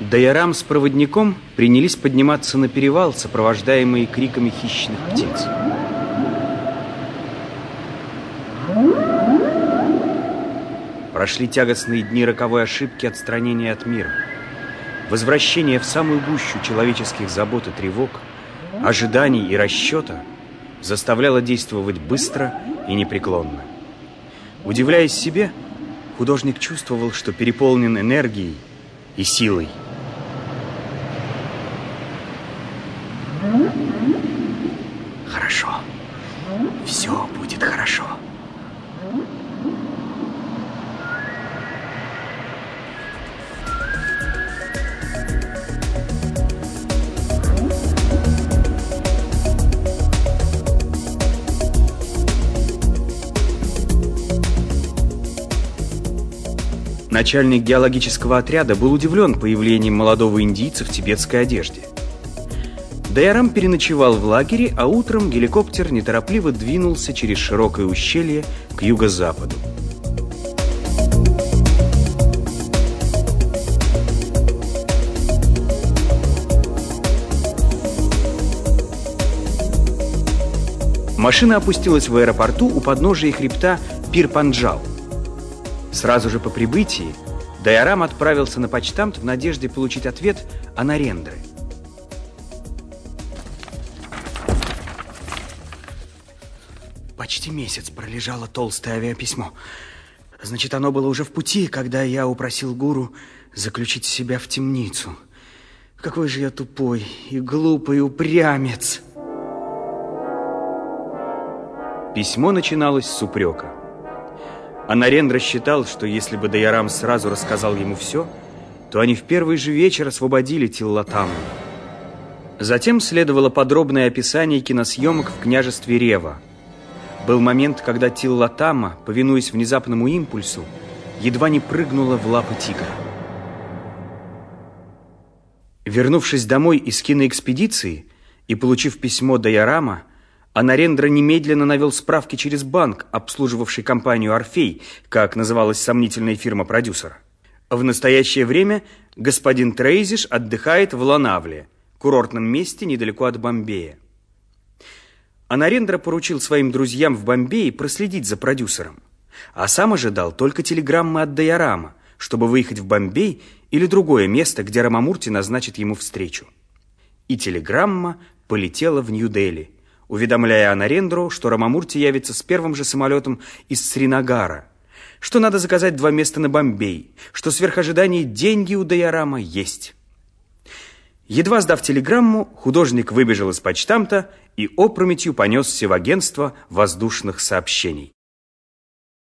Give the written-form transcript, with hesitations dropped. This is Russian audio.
Дайорам с проводником принялись подниматься на перевал, сопровождаемые криками хищных птиц. Прошли тягостные дни роковой ошибки отстранения от мира. Возвращение в самую гущу человеческих забот и тревог, ожиданий и расчета заставляло действовать быстро и непреклонно. Удивляясь себе, художник чувствовал, что переполнен энергией и силой. Хорошо. Все будет хорошо. Начальник геологического отряда был удивлен появлением молодого индийца в тибетской одежде. Дайорам переночевал в лагере, а утром геликоптер неторопливо двинулся через широкое ущелье к юго-западу. Машина опустилась в аэропорту у подножия хребта Пир-Панджал. Сразу же по прибытии Дайорам отправился на почтамт в надежде получить ответ о Нарендре. Почти месяц пролежало толстое авиаписьмо. Значит, оно было уже в пути, когда я упросил гуру заключить себя в темницу. Какой же я тупой и глупый упрямец! Письмо начиналось с упрека. А Нарендра считал, что если бы Дайорам сразу рассказал ему все, то они в первый же вечер освободили Тиллотамму. Затем следовало подробное описание киносъемок в княжестве Рева. Был момент, когда Тиллотамма, повинуясь внезапному импульсу, едва не прыгнула в лапы тигра. Вернувшись домой из киноэкспедиции и получив письмо Дайорама, Нарендра немедленно навел справки через банк, обслуживавший компанию «Орфей», как называлась сомнительная фирма продюсера. В настоящее время господин Трейзиш отдыхает в Лонавле, курортном месте недалеко от Бомбея. Нарендра поручил своим друзьям в Бомбее проследить за продюсером, а сам ожидал только телеграммы от Дайорама, чтобы выехать в Бомбей или другое место, где Рамамурти назначит ему встречу. И телеграмма полетела в Нью-Дели, уведомляя Нарендру, что Рамамурти явится с первым же самолетом из Сринагара, что надо заказать 2 места на Бомбей, что сверх ожиданий деньги у Дайорама есть. Едва сдав телеграмму, художник выбежал из почтамта и опрометью понесся в агентство воздушных сообщений.